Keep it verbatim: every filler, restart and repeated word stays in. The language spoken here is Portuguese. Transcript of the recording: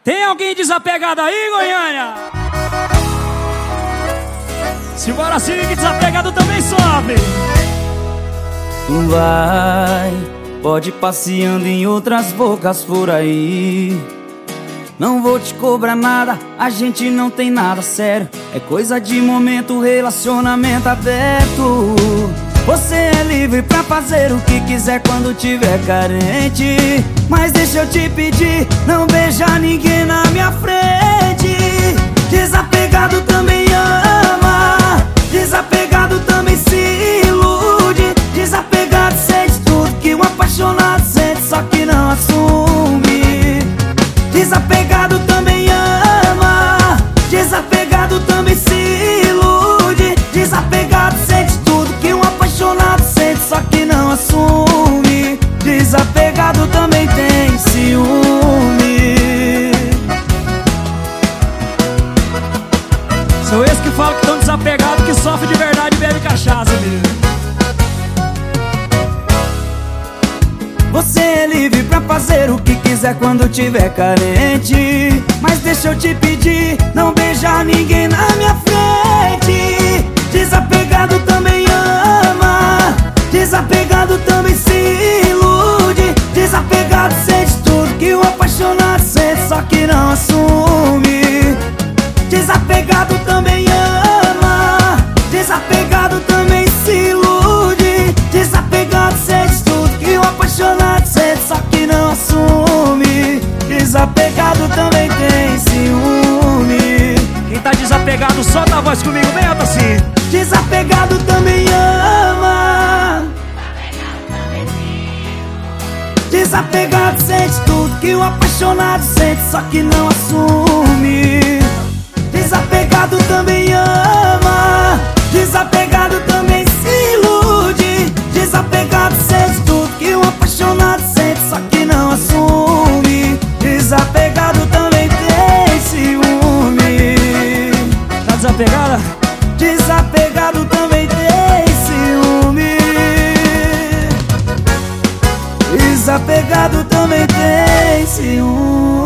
Tem alguém desapegado aí, Goiânia? Simbora sim, que desapegado também sofre. Vai, pode ir passeando em outras bocas por aí. Não vou te cobrar nada, a gente não tem nada sério. É coisa de momento, relacionamento aberto. Você é livre pra fazer o que quiser quando tiver carente. Mas deixa eu te pedir, não beija ninguém na minha frente. Desapegado também ama, desapegado também se ilude. Desapegado sente tudo que um apaixonado sente, só que não assume. Desapegado também ama, desapegado também se ilude. Desapegado sente tudo que um apaixonado sente, só que não assume. Desapegado também tem ciúme. Sou esse que fala que tão desapegado que sofre de verdade e bebe cachaça, menino. Você é livre pra fazer o que quiser quando tiver carente. Mas deixa eu te pedir, não beija ninguém na minha frente. Desapegado também ama, desapegado também se ilude. Desapegado sente tudo que o apaixonado sente, só que não assume. Desapegado também ama, desapegado também se ilude. Desapegado sente tudo que o apaixonado sente, só que não assume. Desapegado também tem ciúme. Quem tá desapegado, solta a voz comigo, bem alto assim. Desapegado também ama, desapegado sente tudo que o apaixonado sente, só que não assume. Desapegado também ama, desapegado também se ilude. Desapegado sente tudo que um apaixonado sente, só que não assume. Desapegado também tem ciúme. Tá desapegada? Desapegado também tem ciúme. Desapegado também tem ciúme.